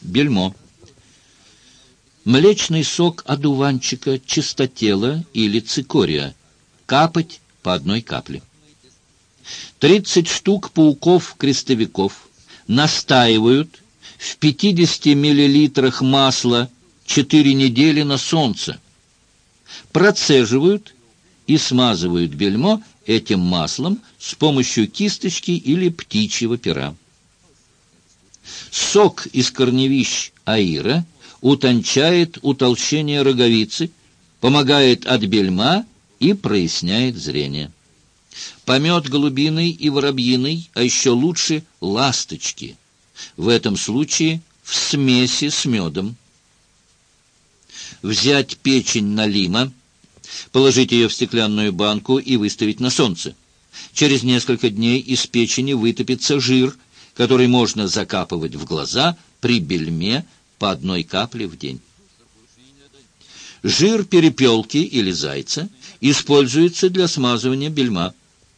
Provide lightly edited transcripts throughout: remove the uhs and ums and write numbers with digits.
Бельмо. Млечный сок одуванчика, чистотела или цикория. Капать по одной капле. 30 штук пауков-крестовиков настаивают в 50 миллилитрах масла 4 недели на солнце. Процеживают и смазывают бельмо этим маслом с помощью кисточки или птичьего пера. Сок из корневищ аира утончает утолщение роговицы, помогает от бельма и проясняет зрение. Помет голубиный и воробьиный, а еще лучше ласточки. В этом случае в смеси с медом. Взять печень налима, положить ее в стеклянную банку и выставить на солнце. Через несколько дней из печени вытопится жир, который можно закапывать в глаза при бельме по одной капле в день. Жир перепелки или зайца используется для смазывания бельма.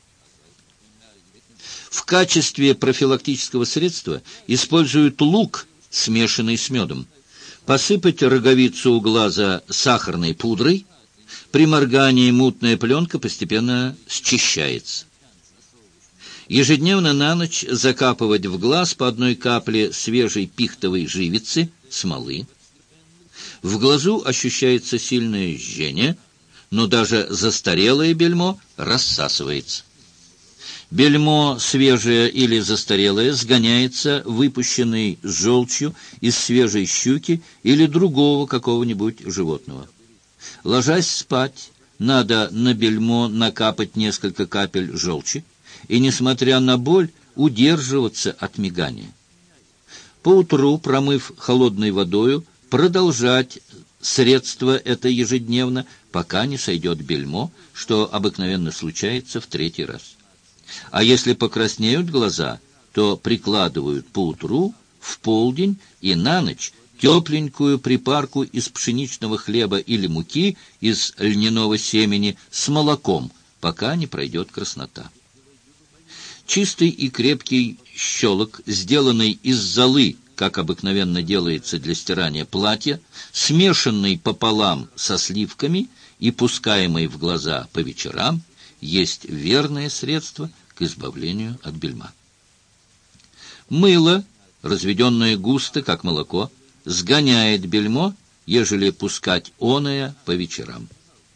В качестве профилактического средства используют лук, смешанный с медом. Посыпать роговицу у глаза сахарной пудрой. При моргании мутная пленка постепенно счищается. Ежедневно на ночь закапывать в глаз по одной капле свежей пихтовой живицы, смолы. В глазу ощущается сильное жжение, но даже застарелое бельмо рассасывается. Бельмо свежее или застарелое сгоняется выпущенной желчью из свежей щуки или другого какого-нибудь животного. Ложась спать, надо на бельмо накапать несколько капель желчи и, несмотря на боль, удерживаться от мигания. Поутру, промыв холодной водою, продолжать средство это ежедневно, пока не сойдет бельмо, что обыкновенно случается в 3-й раз. А если покраснеют глаза, то прикладывают поутру, в полдень и на ночь тепленькую припарку из пшеничного хлеба или муки, из льняного семени с молоком, пока не пройдет краснота. Чистый и крепкий щелок, сделанный из золы, как обыкновенно делается для стирания платья, смешанный пополам со сливками и пускаемый в глаза по вечерам, есть верное средство к избавлению от бельма. Мыло, разведенное густо, как молоко, сгоняет бельмо, ежели пускать оное по вечерам.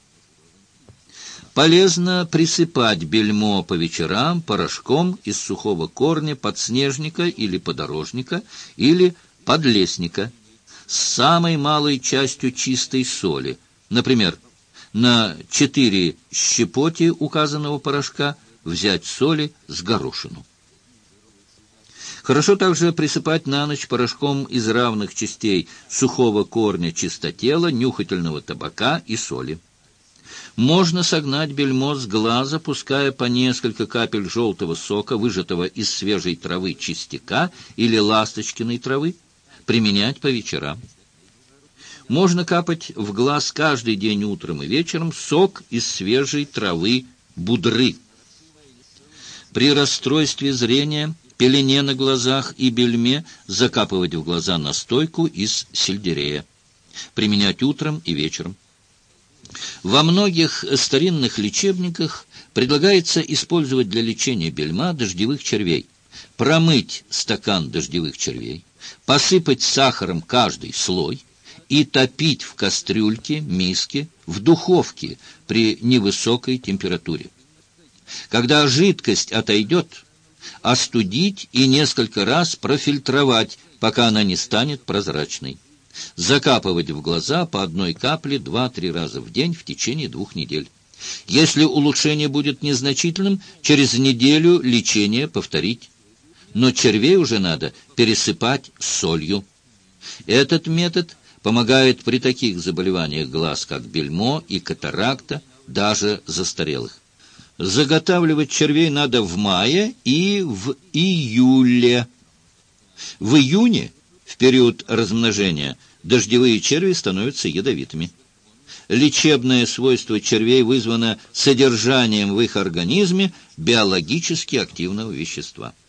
Полезно присыпать бельмо по вечерам порошком из сухого корня подснежника или подорожника или подлесника с самой малой частью чистой соли, например, на 4 щепоти указанного порошка взять соли с горошину. Хорошо также присыпать на ночь порошком из равных частей сухого корня чистотела, нюхательного табака и соли. Можно согнать бельмо с глаза, пуская по несколько капель желтого сока, выжатого из свежей травы чистяка или ласточкиной травы, применять по вечерам. Можно капать в глаз каждый день утром и вечером сок из свежей травы будры. При расстройстве зрения, пелене на глазах и бельме закапывать в глаза настойку из сельдерея. Применять утром и вечером. Во многих старинных лечебниках предлагается использовать для лечения бельма дождевых червей. Промыть стакан дождевых червей, посыпать сахаром каждый слой и топить в кастрюльке, миске, в духовке при невысокой температуре. Когда жидкость отойдет, остудить и несколько раз профильтровать, пока она не станет прозрачной. Закапывать в глаза по одной капле 2-3 раза в день в течение 2 недель. Если улучшение будет незначительным, через неделю лечение повторить. Но червей уже надо пересыпать солью. Этот метод помогает при таких заболеваниях глаз, как бельмо и катаракта, даже застарелых. Заготавливать червей надо в мае и в июле. В июне, в период размножения, дождевые черви становятся ядовитыми. Лечебное свойство червей вызвано содержанием в их организме биологически активного вещества.